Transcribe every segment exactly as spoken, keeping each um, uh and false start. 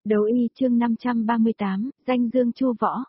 Đấu y chương năm trăm ba mươi tám, danh dương chu võ.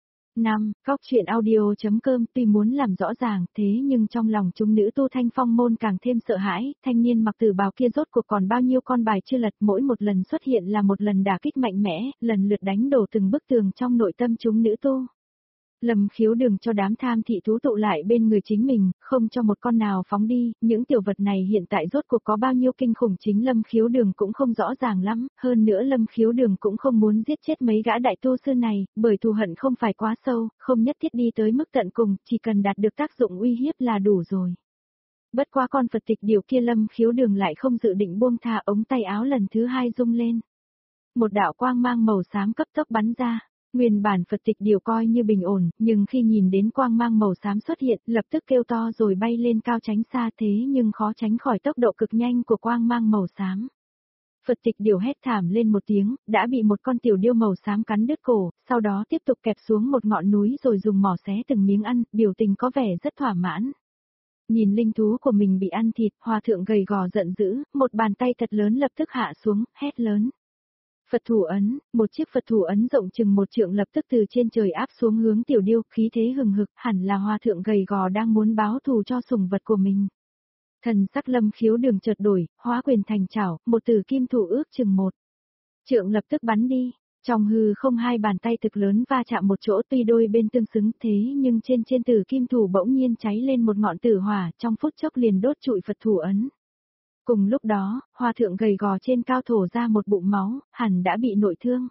năm. Cóc truyện audio.com tuy muốn làm rõ ràng thế nhưng trong lòng chúng nữ tu Thanh Phong môn càng thêm sợ hãi, thanh niên mặc tử bào kia rốt cuộc còn bao nhiêu con bài chưa lật, mỗi một lần xuất hiện là một lần đả kích mạnh mẽ, lần lượt đánh đổ từng bức tường trong nội tâm chúng nữ tu. Lâm Khiếu đừng cho đám tham thị thú tụ lại bên người chính mình, không cho một con nào phóng đi, những tiểu vật này hiện tại rốt cuộc có bao nhiêu kinh khủng chính Lâm Khiếu đường cũng không rõ ràng lắm, hơn nữa Lâm Khiếu đường cũng không muốn giết chết mấy gã đại tu sư này, bởi thù hận không phải quá sâu, không nhất thiết đi tới mức tận cùng, chỉ cần đạt được tác dụng uy hiếp là đủ rồi. Bất quá con Phật tịch điều kia Lâm Khiếu đường lại không dự định buông tha, ống tay áo lần thứ hai rung lên. Một đạo quang mang màu xám cấp tốc bắn ra. Nguyên bản Phật tịch điều coi như bình ổn, nhưng khi nhìn đến quang mang màu xám xuất hiện, lập tức kêu to rồi bay lên cao tránh xa thế nhưng khó tránh khỏi tốc độ cực nhanh của quang mang màu xám. Phật tịch điều hét thảm lên một tiếng, đã bị một con tiểu điêu màu xám cắn đứt cổ, sau đó tiếp tục kẹp xuống một ngọn núi rồi dùng mỏ xé từng miếng ăn, biểu tình có vẻ rất thỏa mãn. Nhìn linh thú của mình bị ăn thịt, hòa thượng gầy gò giận dữ, một bàn tay thật lớn lập tức hạ xuống, hét lớn. Phật thủ ấn, một chiếc Phật thủ ấn rộng chừng một trượng lập tức từ trên trời áp xuống hướng tiểu điêu, khí thế hừng hực, hẳn là hòa thượng gầy gò đang muốn báo thù cho sủng vật của mình. Thần sắc Lâm Khiếu đường chợt đổi, hóa quyền thành chảo, một tử kim thủ ước chừng một trượng lập tức bắn đi, trong hư không hai bàn tay thực lớn va chạm một chỗ tuy đôi bên tương xứng thế nhưng trên trên tử kim thủ bỗng nhiên cháy lên một ngọn tử hỏa, trong phút chốc liền đốt trụi Phật thủ ấn. Cùng lúc đó, hòa thượng gầy gò trên cao thổ ra một bụng máu, hẳn đã bị nội thương.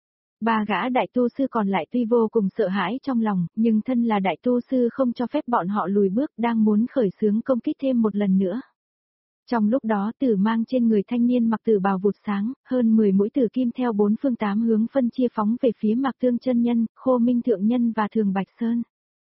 Ba gã đại tu sư còn lại tuy vô cùng sợ hãi trong lòng, nhưng thân là đại tu sư không cho phép bọn họ lùi bước, đang muốn khởi xướng công kích thêm một lần nữa. Trong lúc đó tử mang trên người thanh niên mặc tử bào vụt sáng, hơn mười mũi tử kim theo bốn phương tám hướng phân chia phóng về phía Mạc Thương chân nhân, Khô Minh thượng nhân và Thường Bạch Sơn.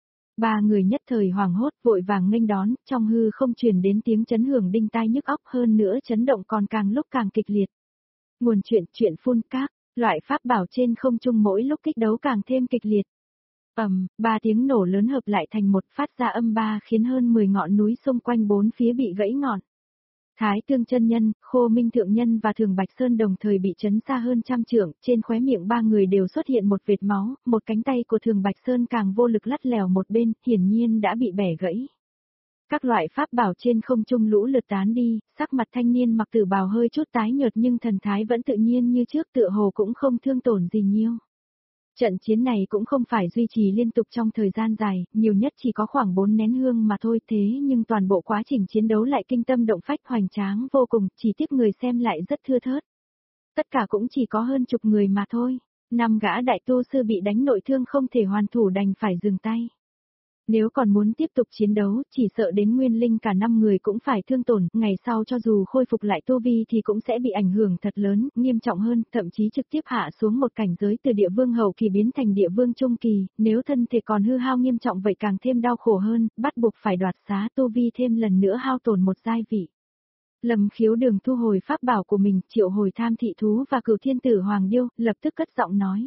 Ba người nhất thời hoảng hốt vội vàng nghênh đón, trong hư không truyền đến tiếng chấn hưởng đinh tai nhức óc, hơn nữa chấn động còn càng lúc càng kịch liệt. Nguồn chuyện chuyện phun các, loại pháp bảo trên không trung mỗi lúc kích đấu càng thêm kịch liệt. Ầm, ba tiếng nổ lớn hợp lại thành một phát ra âm ba khiến hơn mười ngọn núi xung quanh bốn phía bị gãy ngọn. Thái Tương chân nhân, Khô Minh thượng nhân và Thường Bạch Sơn đồng thời bị chấn xa hơn trăm trượng, trên khóe miệng ba người đều xuất hiện một vệt máu, một cánh tay của Thường Bạch Sơn càng vô lực lắt lèo một bên, hiển nhiên đã bị bẻ gãy. Các loại pháp bảo trên không trung lũ lượt tán đi, sắc mặt thanh niên mặc tử bào hơi chút tái nhợt nhưng thần thái vẫn tự nhiên như trước, tựa hồ cũng không thương tổn gì nhiều. Trận chiến này cũng không phải duy trì liên tục trong thời gian dài, nhiều nhất chỉ có khoảng bốn nén hương mà thôi, thế nhưng toàn bộ quá trình chiến đấu lại kinh tâm động phách hoành tráng vô cùng, chỉ tiếc người xem lại rất thưa thớt. Tất cả cũng chỉ có hơn chục người mà thôi, năm gã đại tu sư bị đánh nội thương không thể hoàn thủ đành phải dừng tay. Nếu còn muốn tiếp tục chiến đấu, chỉ sợ đến nguyên linh cả năm người cũng phải thương tổn, ngày sau cho dù khôi phục lại tu vi thì cũng sẽ bị ảnh hưởng thật lớn, nghiêm trọng hơn, thậm chí trực tiếp hạ xuống một cảnh giới từ địa vương hậu kỳ biến thành địa vương trung kỳ, nếu thân thể còn hư hao nghiêm trọng vậy càng thêm đau khổ hơn, bắt buộc phải đoạt xá tu vi thêm lần nữa hao tổn một giai vị. Lâm Khiếu đường thu hồi pháp bảo của mình, triệu hồi tham thị thú và cửu thiên tử hoàng điêu, lập tức cất giọng nói.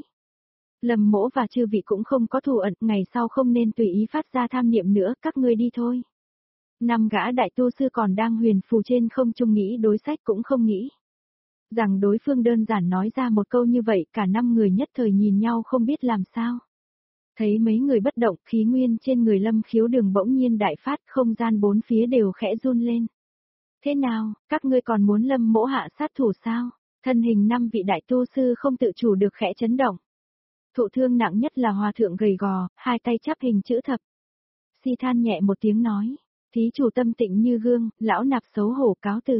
Lâm mỗ và chư vị cũng không có thù ẩn, ngày sau không nên tùy ý phát ra tham niệm nữa, các ngươi đi thôi. Năm gã đại tu sư còn đang huyền phù trên không trung nghĩ đối sách cũng không nghĩ. Rằng đối phương đơn giản nói ra một câu như vậy, cả năm người nhất thời nhìn nhau không biết làm sao. Thấy mấy người bất động, khí nguyên trên người Lâm Khiếu đường bỗng nhiên đại phát, không gian bốn phía đều khẽ run lên. Thế nào, các ngươi còn muốn Lâm mỗ hạ sát thủ sao? Thân hình năm vị đại tu sư không tự chủ được khẽ chấn động. Thụ thương nặng nhất là hòa thượng gầy gò, hai tay chắp hình chữ thập. Si than nhẹ một tiếng nói, thí chủ tâm tịnh như gương, lão nạp xấu hổ cáo từ.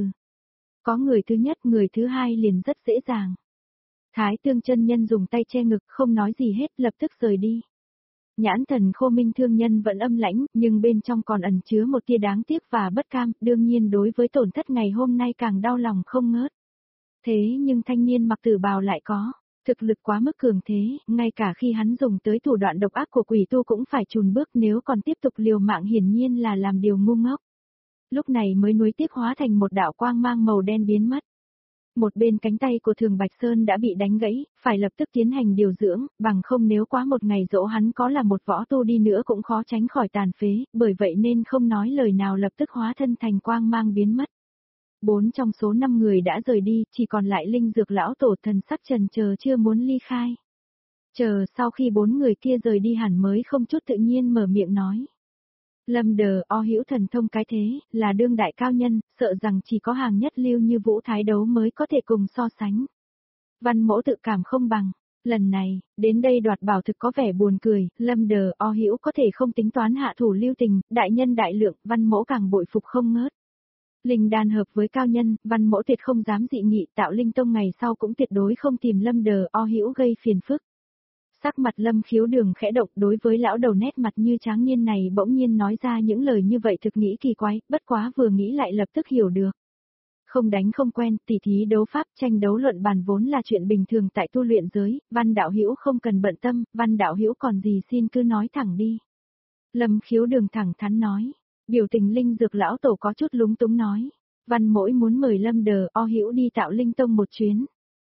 Có người thứ nhất, người thứ hai liền rất dễ dàng. Thái Tương chân nhân dùng tay che ngực không nói gì hết, lập tức rời đi. Nhãn thần Khô Minh thương nhân vẫn âm lãnh, nhưng bên trong còn ẩn chứa một tia đáng tiếc và bất cam, đương nhiên đối với tổn thất ngày hôm nay càng đau lòng không ngớt. Thế nhưng thanh niên mặc tử bào lại có. Thực lực quá mức cường thế, ngay cả khi hắn dùng tới thủ đoạn độc ác của quỷ tu cũng phải chùn bước, nếu còn tiếp tục liều mạng hiển nhiên là làm điều ngu ngốc. Lúc này mới nuối tiếc hóa thành một đạo quang mang màu đen biến mất. Một bên cánh tay của Thường Bạch Sơn đã bị đánh gãy, phải lập tức tiến hành điều dưỡng, bằng không nếu quá một ngày dỗ hắn có là một võ tu đi nữa cũng khó tránh khỏi tàn phế, bởi vậy nên không nói lời nào lập tức hóa thân thành quang mang biến mất. Bốn trong số năm người đã rời đi, chỉ còn lại Linh Dược lão tổ thần sắc trần chờ chưa muốn ly khai. Chờ sau khi bốn người kia rời đi hẳn mới không chút tự nhiên mở miệng nói. Lâm Đờ O hữu thần thông cái thế, là đương đại cao nhân, sợ rằng chỉ có hàng nhất lưu như Vũ Thái Đấu mới có thể cùng so sánh. Văn Mỗ tự cảm không bằng. Lần này, đến đây đoạt bảo thực có vẻ buồn cười, Lâm Đờ O hữu có thể không tính toán hạ thủ lưu tình, đại nhân đại lượng, Văn Mỗ càng bội phục không ngớt. Linh đan hợp với cao nhân, Văn Mỗ tuyệt không dám dị nghị, Tạo Linh Tông ngày sau cũng tuyệt đối không tìm Lâm Đờ O hữu gây phiền phức. Sắc mặt Lâm Khiếu Đường khẽ động, đối với lão đầu nét mặt như tráng niên này bỗng nhiên nói ra những lời như vậy thực nghĩ kỳ quái, bất quá vừa nghĩ lại lập tức hiểu được. Không đánh không quen, tỉ thí đấu pháp, tranh đấu luận bàn vốn là chuyện bình thường tại tu luyện giới, Văn đạo hữu không cần bận tâm, Văn đạo hữu còn gì xin cứ nói thẳng đi. Lâm Khiếu Đường thẳng thắn nói, biểu tình Linh Dược lão tổ có chút lúng túng nói, Văn Mỗi muốn mời Lâm Đờ O hữu đi Tạo Linh Tông một chuyến.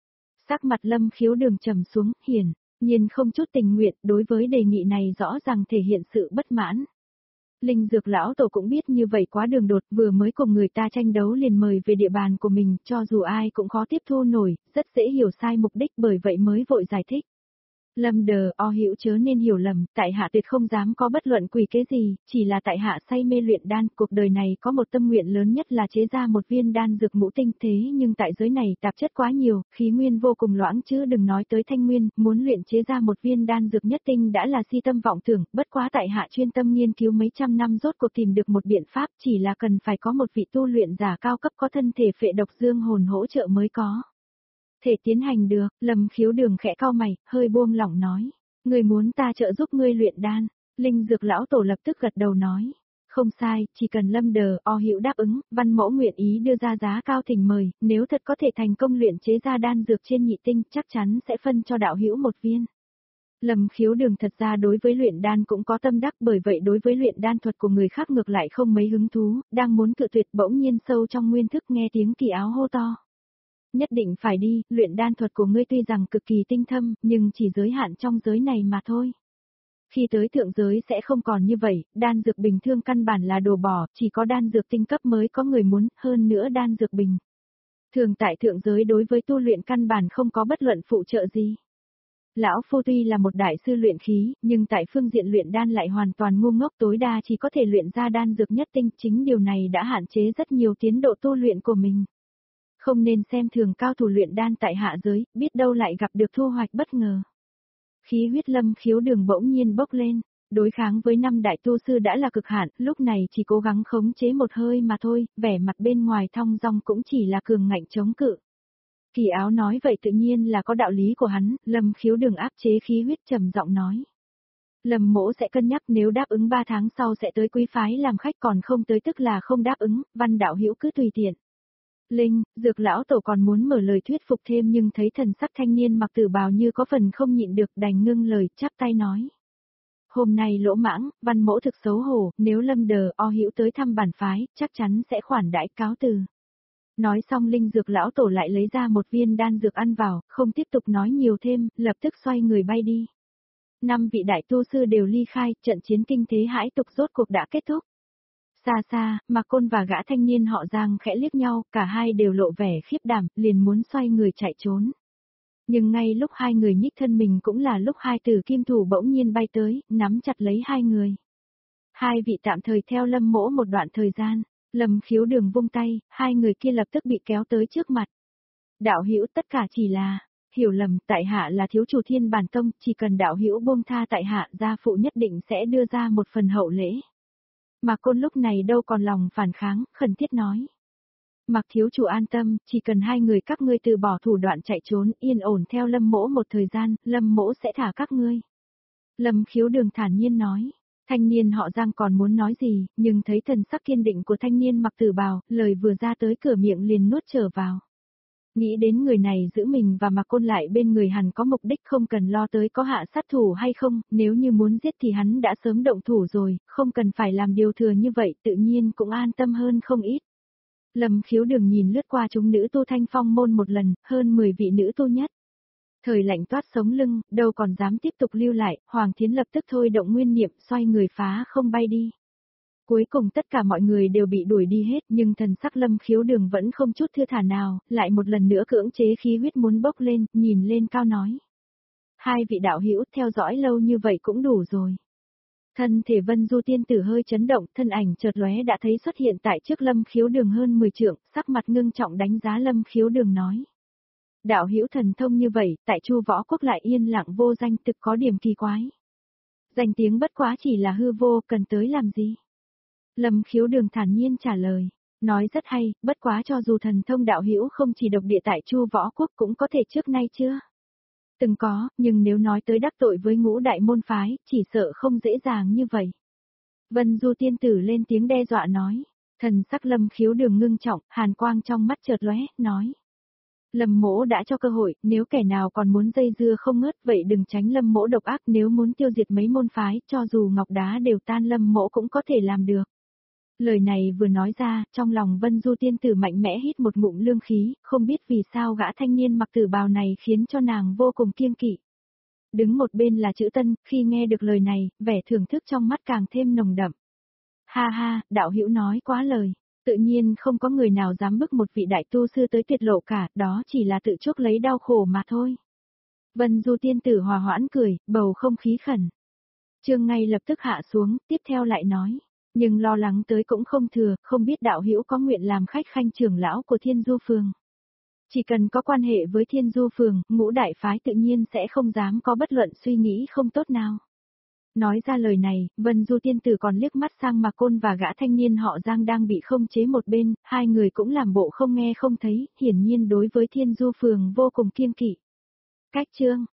Sắc mặt Lâm Khiếu Đường trầm xuống, hiển nhiên không chút tình nguyện, đối với đề nghị này rõ ràng thể hiện sự bất mãn. Linh Dược lão tổ cũng biết như vậy quá đường đột, vừa mới cùng người ta tranh đấu liền mời về địa bàn của mình, cho dù ai cũng khó tiếp thu nổi, rất dễ hiểu sai mục đích, bởi vậy mới vội giải thích. Lâm Đờ O hữu chớ nên hiểu lầm, tại hạ tuyệt không dám có bất luận quỷ kế gì, chỉ là tại hạ say mê luyện đan, cuộc đời này có một tâm nguyện lớn nhất là chế ra một viên đan dược ngũ tinh, thế nhưng tại giới này tạp chất quá nhiều, khí nguyên vô cùng loãng chứ đừng nói tới thanh nguyên, muốn luyện chế ra một viên đan dược nhất tinh đã là si tâm vọng tưởng, bất quá tại hạ chuyên tâm nghiên cứu mấy trăm năm rốt cuộc tìm được một biện pháp, chỉ là cần phải có một vị tu luyện giả cao cấp có thân thể phệ độc dương hồn hỗ trợ mới có thể tiến hành được. Lâm Khiếu Đường khẽ cau mày, hơi buông lỏng nói, người muốn ta trợ giúp ngươi luyện đan. Linh Dược lão tổ lập tức gật đầu nói, không sai, chỉ cần Lâm Đờ O hữu đáp ứng, Văn Mẫu nguyện ý đưa ra giá cao thỉnh mời, nếu thật có thể thành công luyện chế ra đan dược trên nhị tinh, chắc chắn sẽ phân cho đạo hữu một viên. Lâm Khiếu Đường thật ra đối với luyện đan cũng có tâm đắc, bởi vậy đối với luyện đan thuật của người khác ngược lại không mấy hứng thú, đang muốn cự tuyệt bỗng nhiên sâu trong nguyên thức nghe tiếng Kỳ Áo hô to. Nhất định phải đi, luyện đan thuật của ngươi tuy rằng cực kỳ tinh thâm, nhưng chỉ giới hạn trong giới này mà thôi. Khi tới thượng giới sẽ không còn như vậy, đan dược bình thường căn bản là đồ bỏ, chỉ có đan dược tinh cấp mới có người muốn, hơn nữa đan dược bình thường tại thượng giới đối với tu luyện căn bản không có bất luận phụ trợ gì. Lão Phu tuy là một đại sư luyện khí, nhưng tại phương diện luyện đan lại hoàn toàn ngu ngốc, tối đa chỉ có thể luyện ra đan dược nhất tinh, chính điều này đã hạn chế rất nhiều tiến độ tu luyện của mình. Không nên xem thường cao thủ luyện đan tại hạ giới, biết đâu lại gặp được thu hoạch bất ngờ. Khí huyết Lâm Khiếu Đường bỗng nhiên bốc lên, đối kháng với năm đại tu sư đã là cực hạn, lúc này chỉ cố gắng khống chế một hơi mà thôi, vẻ mặt bên ngoài thong dong cũng chỉ là cường ngạnh chống cự. Kỳ Áo nói vậy tự nhiên là có đạo lý của hắn, Lâm Khiếu Đường áp chế khí huyết trầm giọng nói. Lâm Mỗ sẽ cân nhắc, nếu đáp ứng ba tháng sau sẽ tới quý phái làm khách, còn không tới tức là không đáp ứng, Văn đạo hữu cứ tùy tiện. Linh, Dược lão tổ còn muốn mở lời thuyết phục thêm nhưng thấy thần sắc thanh niên mặc tử bào như có phần không nhịn được, đành ngưng lời, chắp tay nói. Hôm nay lỗ mãng, Văn Mỗ thực xấu hổ, nếu Lâm Đờ O hữu tới thăm bản phái, chắc chắn sẽ khoản đãi, cáo từ. Nói xong Linh Dược lão tổ lại lấy ra một viên đan dược ăn vào, không tiếp tục nói nhiều thêm, lập tức xoay người bay đi. Năm vị đại tu sư đều ly khai, trận chiến kinh thế hãi tục rốt cuộc đã kết thúc. Xa xa, Mạc Côn và gã thanh niên họ Giang khẽ liếc nhau, cả hai đều lộ vẻ khiếp đảm, liền muốn xoay người chạy trốn. Nhưng ngay lúc hai người nhích thân mình cũng là lúc hai tử kim thủ bỗng nhiên bay tới, nắm chặt lấy hai người. Hai vị tạm thời theo Lâm Mỗ một đoạn thời gian, Lâm Khiếu Đường vung tay, hai người kia lập tức bị kéo tới trước mặt. Đạo hữu, tất cả chỉ là hiểu lầm, tại hạ là thiếu chủ Thiên Bản Tông, chỉ cần đạo hữu buông tha tại hạ, gia phụ nhất định sẽ đưa ra một phần hậu lễ. Mạc Côn lúc này đâu còn lòng phản kháng, khẩn thiết nói. Mạc thiếu chủ an tâm, chỉ cần hai người các ngươi từ bỏ thủ đoạn chạy trốn, yên ổn theo Lâm Mỗ một thời gian, Lâm Mỗ sẽ thả các ngươi. Lâm Khiếu Đường thản nhiên nói. Thanh niên họ Giang còn muốn nói gì, nhưng thấy thần sắc kiên định của thanh niên mặc tử bào, lời vừa ra tới cửa miệng liền nuốt trở vào. Nghĩ đến người này giữ mình và Mạc Côn lại bên người hẳn có mục đích, không cần lo tới có hạ sát thủ hay không, nếu như muốn giết thì hắn đã sớm động thủ rồi, không cần phải làm điều thừa như vậy, tự nhiên cũng an tâm hơn không ít. Lâm Khiếu Đường nhìn lướt qua chúng nữ tu Thanh Phong môn một lần, hơn mười vị nữ tu nhất. Thời lạnh toát sống lưng, đâu còn dám tiếp tục lưu lại, Hoàng Thiến lập tức thôi động nguyên niệm, xoay người phá không bay đi. Cuối cùng tất cả mọi người đều bị đuổi đi hết, nhưng thần sắc Lâm Khiếu Đường vẫn không chút thưa thả nào, lại một lần nữa cưỡng chế khí huyết muốn bốc lên, nhìn lên cao nói. Hai vị đạo hữu theo dõi lâu như vậy cũng đủ rồi. Thân thể Vân Du tiên tử hơi chấn động, thân ảnh chợt lóe đã thấy xuất hiện tại trước Lâm Khiếu Đường hơn mười trượng, sắc mặt ngưng trọng đánh giá Lâm Khiếu Đường nói. Đạo hữu thần thông như vậy, tại Chu Võ Quốc lại yên lặng vô danh thực có điểm kỳ quái. Danh tiếng bất quá chỉ là hư vô, cần tới làm gì? Lâm Khiếu Đường thản nhiên trả lời, nói rất hay, bất quá cho dù thần thông đạo hữu không chỉ độc địa tại Chu Võ Quốc cũng có thể trước nay chưa? Từng có, nhưng nếu nói tới đắc tội với ngũ đại môn phái, chỉ sợ không dễ dàng như vậy. Vân Du tiên tử lên tiếng đe dọa nói, thần sắc Lâm Khiếu Đường ngưng trọng, hàn quang trong mắt chợt lóe, nói. Lâm mỗ đã cho cơ hội, nếu kẻ nào còn muốn dây dưa không ngớt vậy đừng tránh Lâm mỗ độc ác, nếu muốn tiêu diệt mấy môn phái, cho dù ngọc đá đều tan Lâm mỗ cũng có thể làm được. Lời này vừa nói ra, trong lòng Vân Du tiên tử mạnh mẽ hít một ngụm lương khí, không biết vì sao gã thanh niên mặc tử bào này khiến cho nàng vô cùng kiêng kỵ. Đứng một bên là Chữ Tân, khi nghe được lời này, vẻ thưởng thức trong mắt càng thêm nồng đậm. Ha ha, đạo hữu nói quá lời, tự nhiên không có người nào dám bức một vị đại tu sư tới tuyệt lộ cả, đó chỉ là tự chuốc lấy đau khổ mà thôi. Vân Du tiên tử hòa hoãn cười, bầu không khí khẩn. Chương ngay lập tức hạ xuống, tiếp theo lại nói. Nhưng lo lắng tới cũng không thừa, không biết đạo hữu có nguyện làm khách khanh trưởng lão của Thiên Du Phường. Chỉ cần có quan hệ với Thiên Du Phường, ngũ đại phái tự nhiên sẽ không dám có bất luận suy nghĩ không tốt nào. Nói ra lời này, Vân Du tiên tử còn liếc mắt sang Mạc Côn và gã thanh niên họ Giang đang bị không chế một bên, hai người cũng làm bộ không nghe không thấy, hiển nhiên đối với Thiên Du Phường vô cùng kiêng kỵ. Cách chương